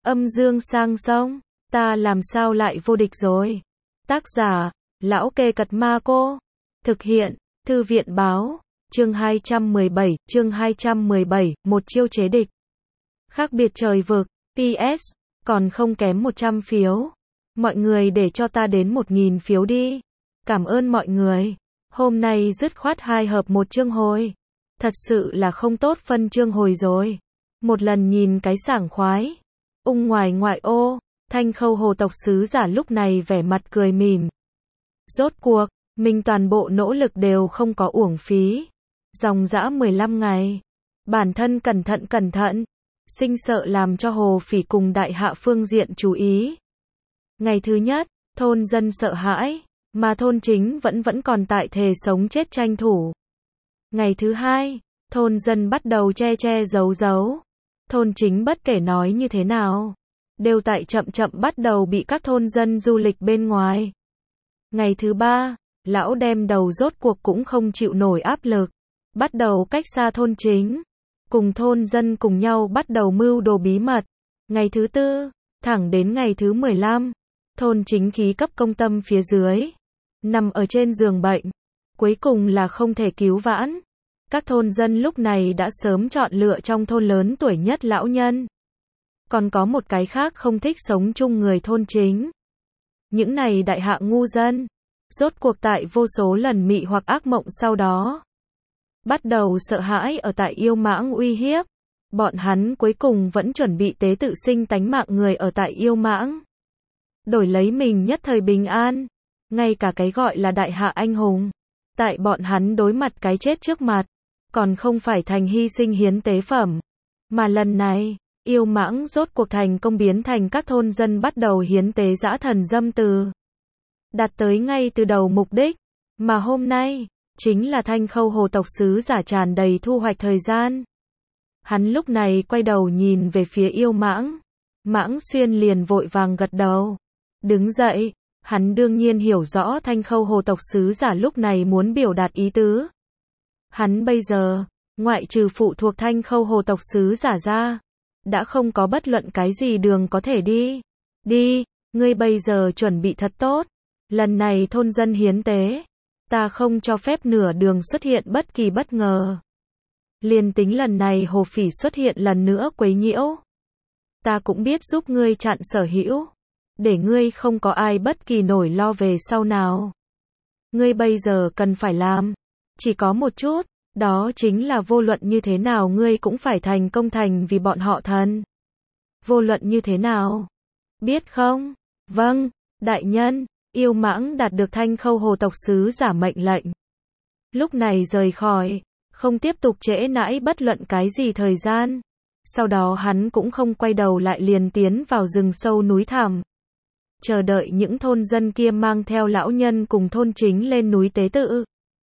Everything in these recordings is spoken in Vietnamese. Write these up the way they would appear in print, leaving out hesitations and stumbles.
Âm dương sang sông, ta làm sao lại vô địch rồi. Tác giả, Lão Kê Cật Ma Cô. Thực hiện, Thư viện báo, chương 217, một chiêu chế địch. Khác biệt trời vực, PS, còn không kém 100 phiếu. Mọi người để cho ta đến 1000 phiếu đi. Cảm ơn mọi người. Hôm nay dứt khoát 2 hợp 1 chương hồi. Thật sự là không tốt phân chương hồi rồi. Một lần nhìn cái sảng khoái. Ngoài ngoại ô, Thanh Khâu Hồ tộc sứ giả lúc này vẻ mặt cười mỉm. Rốt cuộc, mình toàn bộ nỗ lực đều không có uổng phí. Dòng dã 15 ngày. Bản thân cẩn thận, sinh sợ làm cho Hồ Phỉ cùng đại hạ phương diện chú ý. Ngày thứ nhất, thôn dân sợ hãi, mà thôn chính vẫn còn tại thề sống chết tranh thủ. Ngày thứ hai, thôn dân bắt đầu che giấu. Thôn chính bất kể nói như thế nào, đều tại chậm bắt đầu bị các thôn dân du lịch bên ngoài. Ngày thứ ba, lão đem đầu rốt cuộc cũng không chịu nổi áp lực, bắt đầu cách xa thôn chính, cùng thôn dân cùng nhau bắt đầu mưu đồ bí mật. Ngày thứ tư, thẳng đến ngày thứ 15, thôn chính khí cấp công tâm phía dưới, nằm ở trên giường bệnh, cuối cùng là không thể cứu vãn. Các thôn dân lúc này đã sớm chọn lựa trong thôn lớn tuổi nhất lão nhân. Còn có một cái khác không thích sống chung người thôn chính. Những này đại hạ ngu dân, rốt cuộc tại vô số lần mị hoặc ác mộng sau đó, bắt đầu sợ hãi ở tại yêu mãng uy hiếp. Bọn hắn cuối cùng vẫn chuẩn bị tế tự sinh tánh mạng người ở tại yêu mãng, đổi lấy mình nhất thời bình an. Ngay cả cái gọi là đại hạ anh hùng, tại bọn hắn đối mặt cái chết trước mặt, còn không phải thành hy sinh hiến tế phẩm. Mà lần này, yêu mãng rốt cuộc thành công biến thành các thôn dân bắt đầu hiến tế dã thần dâm từ. Đạt tới ngay từ đầu mục đích, mà hôm nay, chính là Thanh Khâu Hồ tộc sứ giả tràn đầy thu hoạch thời gian. Hắn lúc này quay đầu nhìn về phía yêu mãng. Mãng Xuyên liền vội vàng gật đầu. Đứng dậy, hắn đương nhiên hiểu rõ Thanh Khâu Hồ tộc sứ giả lúc này muốn biểu đạt ý tứ. Hắn bây giờ, ngoại trừ phụ thuộc Thanh Khâu Hồ tộc sứ giả ra, đã không có bất luận cái gì đường có thể đi. Đi, ngươi bây giờ chuẩn bị thật tốt. Lần này thôn dân hiến tế, ta không cho phép nửa đường xuất hiện bất kỳ bất ngờ. Liền tính lần này Hồ Phỉ xuất hiện lần nữa quấy nhiễu, ta cũng biết giúp ngươi chặn sở hữu, để ngươi không có ai bất kỳ nổi lo về sau nào. Ngươi bây giờ cần phải làm, chỉ có một chút, đó chính là vô luận như thế nào ngươi cũng phải thành công thành vì bọn họ thần. Vô luận như thế nào? Biết không? Vâng, đại nhân. Yêu mãng đạt được Thanh Khâu Hồ tộc sứ giả mệnh lệnh. Lúc này rời khỏi, không tiếp tục trễ nãi bất luận cái gì thời gian. Sau đó hắn cũng không quay đầu lại liền tiến vào rừng sâu núi thẳm. Chờ đợi những thôn dân kia mang theo lão nhân cùng thôn chính lên núi tế tự.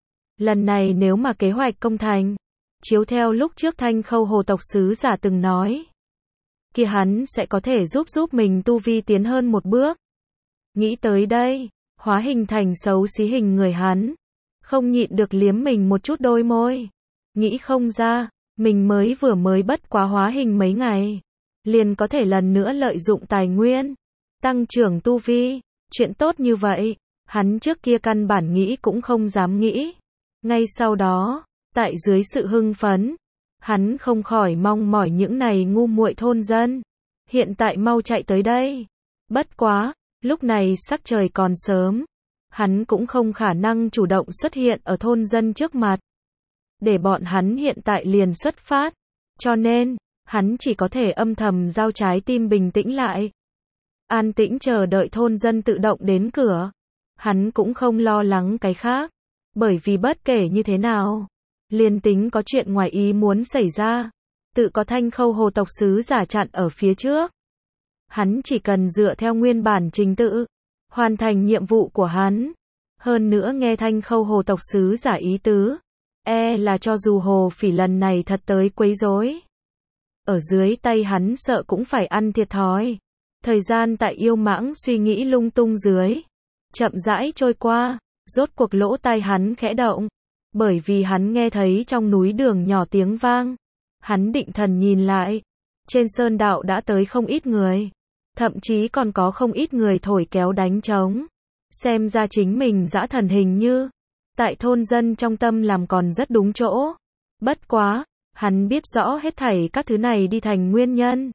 Lần này nếu mà kế hoạch công thành, chiếu theo lúc trước Thanh Khâu Hồ tộc sứ giả từng nói, kia hắn sẽ có thể giúp mình tu vi tiến hơn một bước. Nghĩ tới đây, hóa hình thành xấu xí hình người hắn, không nhịn được liếm mình một chút đôi môi. Nghĩ không ra, mình mới bất quá hóa hình mấy ngày, liền có thể lần nữa lợi dụng tài nguyên, tăng trưởng tu vi. Chuyện tốt như vậy, hắn trước kia căn bản nghĩ cũng không dám nghĩ. Ngay sau đó, tại dưới sự hưng phấn, hắn không khỏi mong mỏi những này ngu muội thôn dân. Hiện tại mau chạy tới đây. Bất quá, lúc này sắc trời còn sớm, hắn cũng không khả năng chủ động xuất hiện ở thôn dân trước mặt, để bọn hắn hiện tại liền xuất phát, cho nên, hắn chỉ có thể âm thầm giao trái tim bình tĩnh lại. An tĩnh chờ đợi thôn dân tự động đến cửa, hắn cũng không lo lắng cái khác, bởi vì bất kể như thế nào, liền tính có chuyện ngoài ý muốn xảy ra, tự có Thanh Khâu Hồ tộc sứ giả chặn ở phía trước. Hắn chỉ cần dựa theo nguyên bản trình tự, hoàn thành nhiệm vụ của hắn. Hơn nữa nghe Thanh Khâu Hồ tộc sứ giả ý tứ, là cho dù Hồ Phỉ lần này thật tới quấy rối, ở dưới tay hắn sợ cũng phải ăn thiệt thòi. Thời gian tại yêu mãng suy nghĩ lung tung dưới, chậm rãi trôi qua, rốt cuộc lỗ tai hắn khẽ động, bởi vì hắn nghe thấy trong núi đường nhỏ tiếng vang. Hắn định thần nhìn lại, Trên sơn đạo đã tới không ít người. Thậm chí còn có không ít người thổi kéo đánh trống. Xem ra chính mình dã thần hình như tại thôn dân trong tâm làm còn rất đúng chỗ. Bất quá, hắn biết rõ hết thảy các thứ này đi thành nguyên nhân.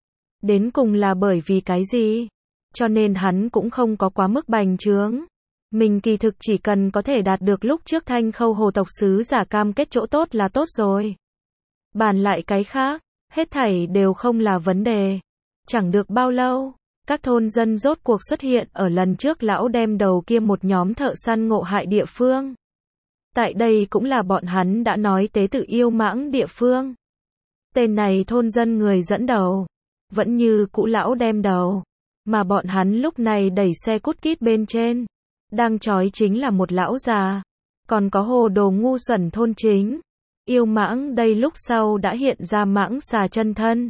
Đến cùng là bởi vì cái gì? Cho nên hắn cũng không có quá mức bành trướng. Mình kỳ thực chỉ cần có thể đạt được lúc trước Thanh Khâu Hồ tộc sứ giả cam kết chỗ tốt là tốt rồi. Bàn lại cái khác, hết thảy đều không là vấn đề. Chẳng được bao lâu, các thôn dân rốt cuộc xuất hiện ở lần trước lão đem đầu kia một nhóm thợ săn ngộ hại địa phương. Tại đây cũng là bọn hắn đã nói tế tự yêu mãng địa phương. Tên này thôn dân người dẫn đầu, vẫn như cũ lão đem đầu, mà bọn hắn lúc này đẩy xe cút kít bên trên. Đang trói chính là một lão già, còn có hồ đồ ngu xuẩn thôn chính. Yêu mãng đây lúc sau đã hiện ra mãng xà chân thân.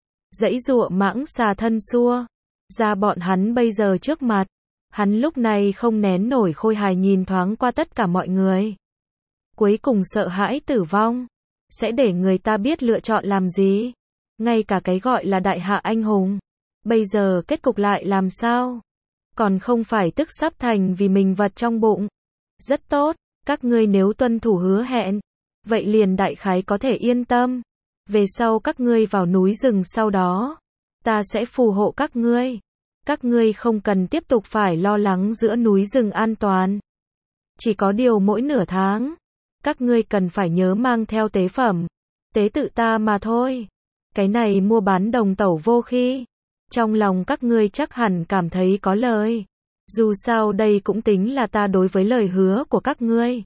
Dãy dụa mãng xà thân xua ra bọn hắn bây giờ trước mặt. Hắn lúc này không nén nổi khôi hài nhìn thoáng qua tất cả mọi người. Cuối cùng sợ hãi tử vong, sẽ để người ta biết lựa chọn làm gì. Ngay cả cái gọi là đại hạ anh hùng, bây giờ kết cục lại làm sao? Còn không phải tức sắp thành vì mình vật trong bụng. Rất tốt, các ngươi nếu tuân thủ hứa hẹn, vậy liền đại khái có thể yên tâm. Về sau các ngươi vào núi rừng sau đó, ta sẽ phù hộ các ngươi. Các ngươi không cần tiếp tục phải lo lắng giữa núi rừng an toàn. Chỉ có điều mỗi nửa tháng, các ngươi cần phải nhớ mang theo tế phẩm, tế tự ta mà thôi. Cái này mua bán đồng tẩu vô khi. Trong lòng các ngươi chắc hẳn cảm thấy có lời. Dù sao đây cũng tính là ta đối với lời hứa của các ngươi.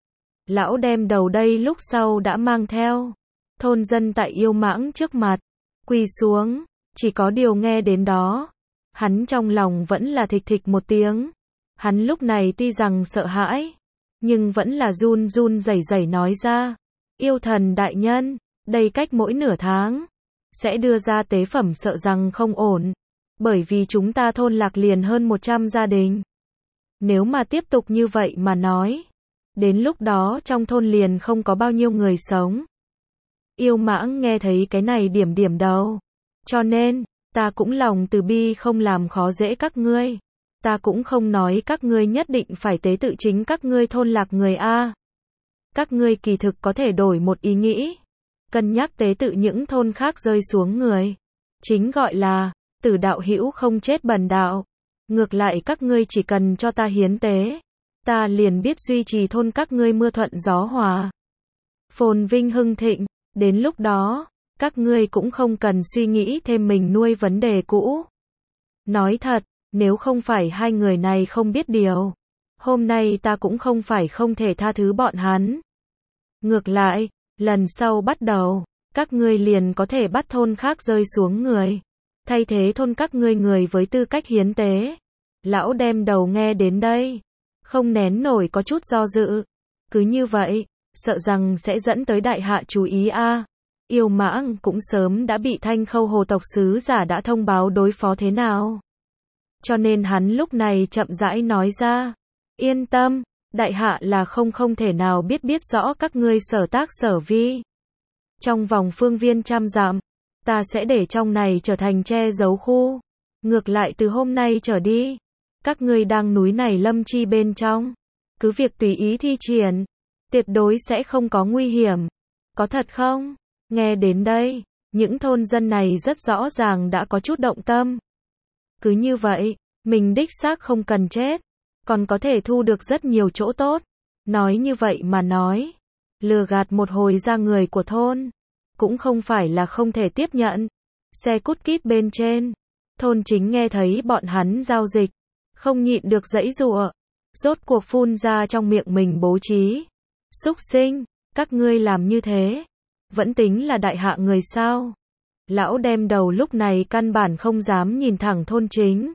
Lão đem đầu đây lúc sau đã mang theo thôn dân tại yêu mãng trước mặt, quỳ xuống, chỉ có điều nghe đến đó, hắn trong lòng vẫn là thịch thịch một tiếng. Hắn lúc này tuy rằng sợ hãi, nhưng vẫn là run run rẩy rẩy nói ra, yêu thần đại nhân, đây cách mỗi nửa tháng, sẽ đưa ra tế phẩm sợ rằng không ổn, bởi vì chúng ta thôn lạc liền hơn 100 gia đình. Nếu mà tiếp tục như vậy mà nói, đến lúc đó trong thôn liền không có bao nhiêu người sống. Yêu mãng nghe thấy cái này điểm điểm đầu. Cho nên, ta cũng lòng từ bi không làm khó dễ các ngươi. Ta cũng không nói các ngươi nhất định phải tế tự chính các ngươi thôn lạc người A. Các ngươi kỳ thực có thể đổi một ý nghĩ. Cân nhắc tế tự những thôn khác rơi xuống người. Chính gọi là, tử đạo hữu không chết bần đạo. Ngược lại các ngươi chỉ cần cho ta hiến tế. Ta liền biết duy trì thôn các ngươi mưa thuận gió hòa. Phồn vinh hưng thịnh. Đến lúc đó, các ngươi cũng không cần suy nghĩ thêm mình nuôi vấn đề cũ. Nói thật, nếu không phải hai người này không biết điều, hôm nay ta cũng không phải không thể tha thứ bọn hắn. Ngược lại, lần sau bắt đầu, các ngươi liền có thể bắt thôn khác rơi xuống người, thay thế thôn các ngươi người với tư cách hiến tế. Lão đem đầu nghe đến đây, không nén nổi có chút do dự. Cứ như vậy, sợ rằng sẽ dẫn tới đại hạ chú ý a. Yêu mãng cũng sớm đã bị Thanh Khâu Hồ tộc sứ giả đã thông báo đối phó thế nào. Cho nên hắn lúc này chậm rãi nói ra, yên tâm, đại hạ là không thể nào biết rõ các ngươi sở tác sở vi. Trong vòng phương viên 100 dặm, ta sẽ để trong này trở thành che giấu khu. Ngược lại từ hôm nay trở đi, các ngươi đang núi này lâm chi bên trong, cứ việc tùy ý thi triển, tuyệt đối sẽ không có nguy hiểm. Có thật không? Nghe đến đây, những thôn dân này rất rõ ràng đã có chút động tâm. Cứ như vậy, mình đích xác không cần chết, còn có thể thu được rất nhiều chỗ tốt. Nói như vậy mà nói, lừa gạt một hồi ra người của thôn, cũng không phải là không thể tiếp nhận. Xe cút kít bên trên, thôn chính nghe thấy bọn hắn giao dịch, không nhịn được giãy giụa, rốt cuộc phun ra trong miệng mình bố trí. Súc sinh, các ngươi làm như thế, vẫn tính là đại hạ người sao? Lão đem đầu lúc này căn bản không dám nhìn thẳng thôn chính,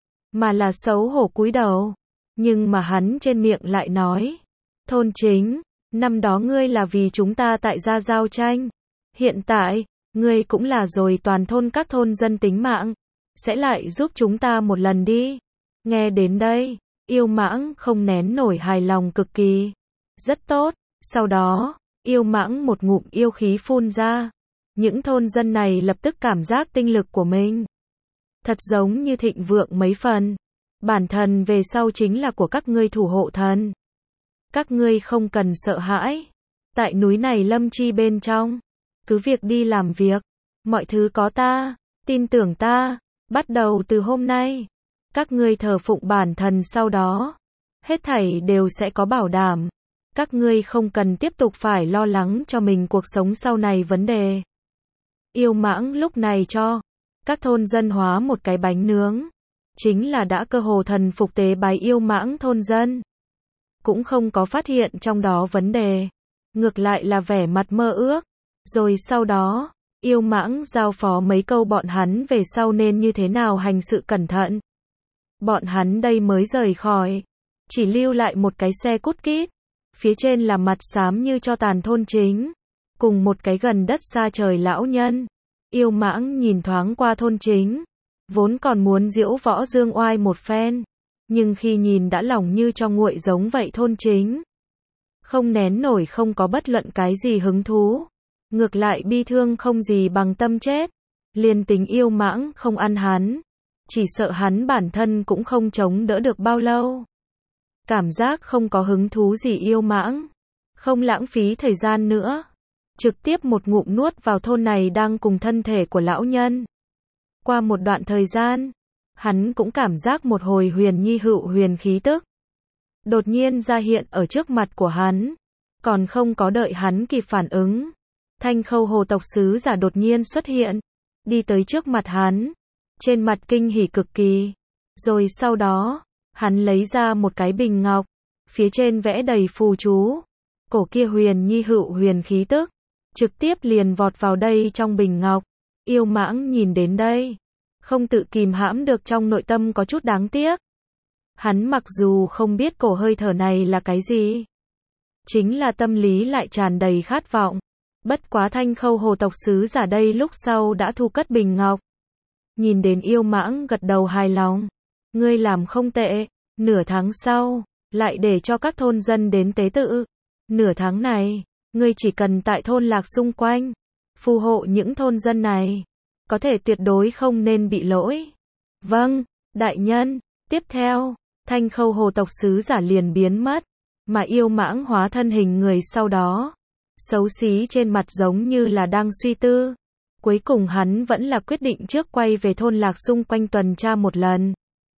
mà là xấu hổ cúi đầu. Nhưng mà hắn trên miệng lại nói, thôn chính, năm đó ngươi là vì chúng ta tại gia giao tranh. Hiện tại, ngươi cũng là rồi toàn thôn các thôn dân tính mạng, sẽ lại giúp chúng ta một lần đi. Nghe đến đây, yêu mãng không nén nổi hài lòng cực kỳ. Rất tốt, sau đó, yêu mãng một ngụm yêu khí phun ra. Những thôn dân này lập tức cảm giác tinh lực của mình thật giống như thịnh vượng mấy phần. Bản thần về sau chính là của các ngươi thủ hộ thần. Các ngươi không cần sợ hãi. Tại núi này lâm chi bên trong, cứ việc đi làm việc. Mọi thứ có ta, tin tưởng ta. Bắt đầu từ hôm nay, các ngươi thờ phụng bản thần sau đó, hết thảy đều sẽ có bảo đảm. Các ngươi không cần tiếp tục phải lo lắng cho mình cuộc sống sau này vấn đề. Yêu Mãng lúc này cho các thôn dân hóa một cái bánh nướng, chính là đã cơ hồ thần phục tế bái Yêu Mãng thôn dân. Cũng không có phát hiện trong đó vấn đề, ngược lại là vẻ mặt mơ ước. Rồi sau đó, Yêu Mãng giao phó mấy câu bọn hắn về sau nên như thế nào hành sự cẩn thận. Bọn hắn đây mới rời khỏi, chỉ lưu lại một cái xe cút kít, phía trên là mặt xám như cho tàn thôn chính, cùng một cái gần đất xa trời lão nhân. Yêu Mãng nhìn thoáng qua thôn chính, vốn còn muốn diễu võ dương oai một phen, nhưng khi nhìn đã lòng như cho nguội giống vậy thôn chính, không nén nổi, không có bất luận cái gì hứng thú, ngược lại bi thương không gì bằng tâm chết. Liền tính Yêu Mãng không ăn hắn, chỉ sợ hắn bản thân cũng không chống đỡ được bao lâu. Cảm giác không có hứng thú gì Yêu Mãng, không lãng phí thời gian nữa, trực tiếp một ngụm nuốt vào thôn này đang cùng thân thể của lão nhân. Qua một đoạn thời gian, hắn cũng cảm giác một hồi huyền nhi hữu huyền khí tức đột nhiên ra hiện ở trước mặt của hắn. Còn không có đợi hắn kịp phản ứng, Thanh Khâu hồ tộc sứ giả đột nhiên xuất hiện, đi tới trước mặt hắn, trên mặt kinh hỉ cực kỳ. Rồi sau đó, hắn lấy ra một cái bình ngọc, phía trên vẽ đầy phù chú. Cổ kia huyền nhi hữu huyền khí tức trực tiếp liền vọt vào đây trong bình ngọc. Yêu Mãng nhìn đến đây, không tự kìm hãm được trong nội tâm có chút đáng tiếc. Hắn mặc dù không biết cổ hơi thở này là cái gì, chính là tâm lý lại tràn đầy khát vọng. Bất quá Thanh Khâu hồ tộc sứ giả đây lúc sau đã thu cất bình ngọc. Nhìn đến Yêu Mãng gật đầu hài lòng. Ngươi làm không tệ. Nửa tháng sau, lại để cho các thôn dân đến tế tự. Nửa tháng này, ngươi chỉ cần tại thôn lạc xung quanh, phù hộ những thôn dân này, có thể tuyệt đối không nên bị lỗi. Vâng, đại nhân. Tiếp theo, Thanh Khâu hồ tộc sứ giả liền biến mất, mà Yêu Mãng hóa thân hình người sau đó, xấu xí trên mặt giống như là đang suy tư. Cuối cùng hắn vẫn là quyết định trước quay về thôn lạc xung quanh tuần tra một lần.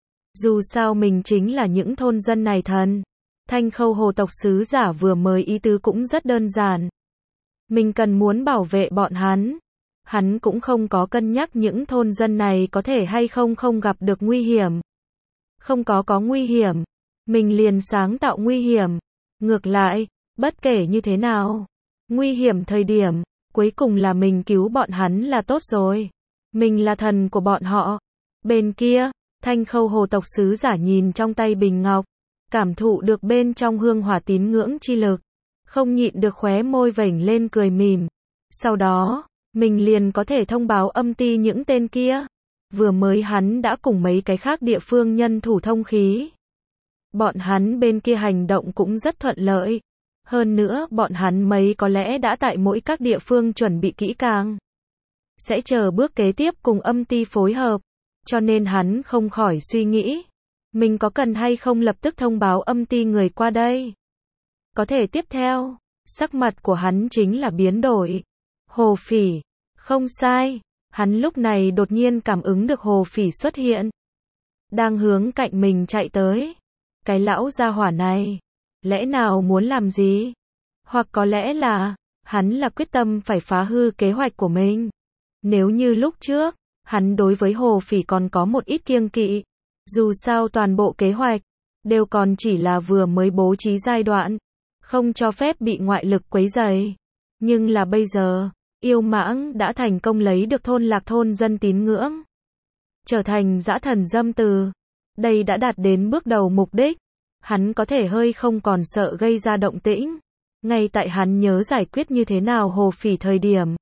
Dù sao mình chính là những thôn dân này thần. Thanh Khâu hồ tộc sứ giả vừa mới ý tứ cũng rất đơn giản. Mình cần muốn bảo vệ bọn hắn. Hắn cũng không có cân nhắc những thôn dân này có thể hay không gặp được nguy hiểm. Không có nguy hiểm, mình liền sáng tạo nguy hiểm. Ngược lại, bất kể như thế nào, nguy hiểm thời điểm, cuối cùng là mình cứu bọn hắn là tốt rồi. Mình là thần của bọn họ. Bên kia, Thanh Khâu hồ tộc sứ giả nhìn trong tay bình ngọc, cảm thụ được bên trong hương hỏa tín ngưỡng chi lực, không nhịn được khóe môi vểnh lên cười mỉm. Sau đó, mình liền có thể thông báo âm ty những tên kia. Vừa mới hắn đã cùng mấy cái khác địa phương nhân thủ thông khí. Bọn hắn bên kia hành động cũng rất thuận lợi. Hơn nữa bọn hắn mấy có lẽ đã tại mỗi các địa phương chuẩn bị kỹ càng. Sẽ chờ bước kế tiếp cùng âm ty phối hợp. Cho nên hắn không khỏi suy nghĩ. Mình có cần hay không lập tức thông báo âm ty người qua đây. Có thể tiếp theo, sắc mặt của hắn chính là biến đổi. Hồ Phỉ, không sai. Hắn lúc này đột nhiên cảm ứng được Hồ Phỉ xuất hiện. Đang hướng cạnh mình chạy tới. Cái lão gia hỏa này, lẽ nào muốn làm gì? Hoặc có lẽ là, hắn là quyết tâm phải phá hư kế hoạch của mình. Nếu như lúc trước, hắn đối với Hồ Phỉ còn có một ít kiêng kỵ. Dù sao toàn bộ kế hoạch, đều còn chỉ là vừa mới bố trí giai đoạn. Không cho phép bị ngoại lực quấy rầy. Nhưng là bây giờ, Yêu Mãng đã thành công lấy được thôn lạc thôn dân tín ngưỡng. Trở thành dã thần dâm từ. Đây đã đạt đến bước đầu mục đích. Hắn có thể hơi không còn sợ gây ra động tĩnh. Ngay tại hắn nhớ giải quyết như thế nào Hồ Phỉ thời điểm.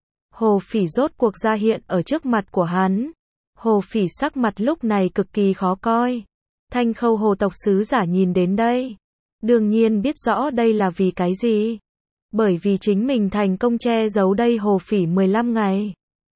Hồ Phỉ rốt cuộc ra hiện ở trước mặt của hắn. Hồ Phỉ sắc mặt lúc này cực kỳ khó coi. Thanh Khâu hồ tộc sứ giả nhìn đến đây. Đương nhiên biết rõ đây là vì cái gì. Bởi vì chính mình thành công che giấu đây Hồ Phỉ 15 ngày.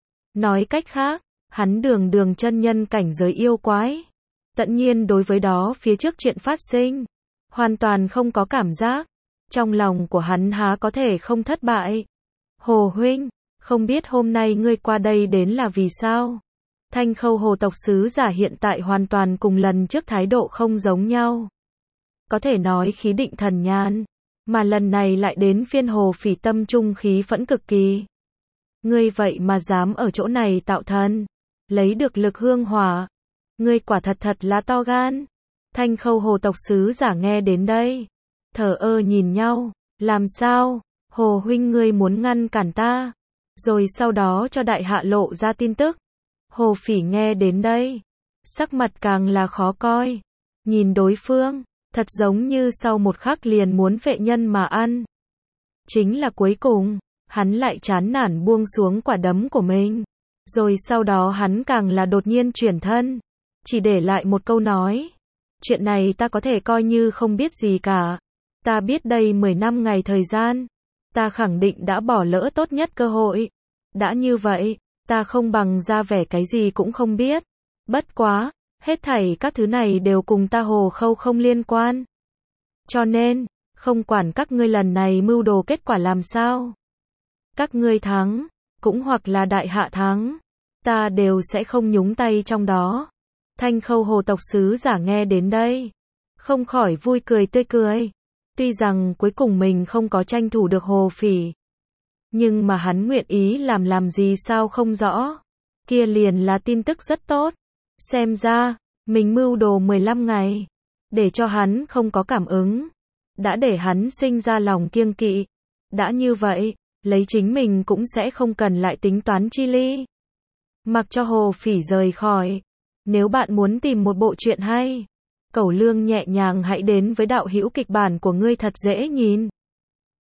Nói cách khác, hắn đường đường chân nhân cảnh giới yêu quái. Tất nhiên đối với đó phía trước chuyện phát sinh, hoàn toàn không có cảm giác. Trong lòng của hắn há có thể không thất bại. Hồ huynh, không biết hôm nay ngươi qua đây đến là vì sao? Thanh Khâu Hồ tộc sứ giả hiện tại hoàn toàn cùng lần trước thái độ không giống nhau. Có thể nói khí định thần nhàn, mà lần này lại đến phiên Hồ Phỉ tâm trung khí phẫn cực kỳ. Ngươi vậy mà dám ở chỗ này tạo thần, lấy được lực hương hỏa. Ngươi quả thật là to gan. Thanh Khâu Hồ tộc sứ giả nghe đến đây, thờ ơ nhìn nhau, làm sao? Hồ huynh ngươi muốn ngăn cản ta, rồi sau đó cho đại hạ lộ ra tin tức. Hồ Phỉ nghe đến đây, sắc mặt càng là khó coi. Nhìn đối phương, thật giống như sau một khắc liền muốn phệ nhân mà ăn. Chính là cuối cùng, hắn lại chán nản buông xuống quả đấm của mình. Rồi sau đó hắn càng là đột nhiên chuyển thân, chỉ để lại một câu nói. Chuyện này ta có thể coi như không biết gì cả. Ta biết đây 10 năm ngày thời gian, ta khẳng định đã bỏ lỡ tốt nhất cơ hội. Đã như vậy, ta không bằng ra vẻ cái gì cũng không biết. Bất quá, hết thảy các thứ này đều cùng ta Hồ Khâu không liên quan. Cho nên, không quản các ngươi lần này mưu đồ kết quả làm sao. Các ngươi thắng, cũng hoặc là đại hạ thắng, ta đều sẽ không nhúng tay trong đó. Thanh Khâu Hồ tộc sứ giả nghe đến đây, không khỏi vui cười tươi cười. Tuy rằng cuối cùng mình không có tranh thủ được Hồ Phỉ, nhưng mà hắn nguyện ý làm gì sao không rõ. Kia liền là tin tức rất tốt. Xem ra, mình mưu đồ 15 ngày, để cho hắn không có cảm ứng, đã để hắn sinh ra lòng kiêng kỵ. Đã như vậy, lấy chính mình cũng sẽ không cần lại tính toán chi ly. Mặc cho Hồ Phỉ rời khỏi. Nếu bạn muốn tìm một bộ truyện hay, Cẩu Lương nhẹ nhàng hãy đến với đạo hữu kịch bản của ngươi thật dễ nhìn.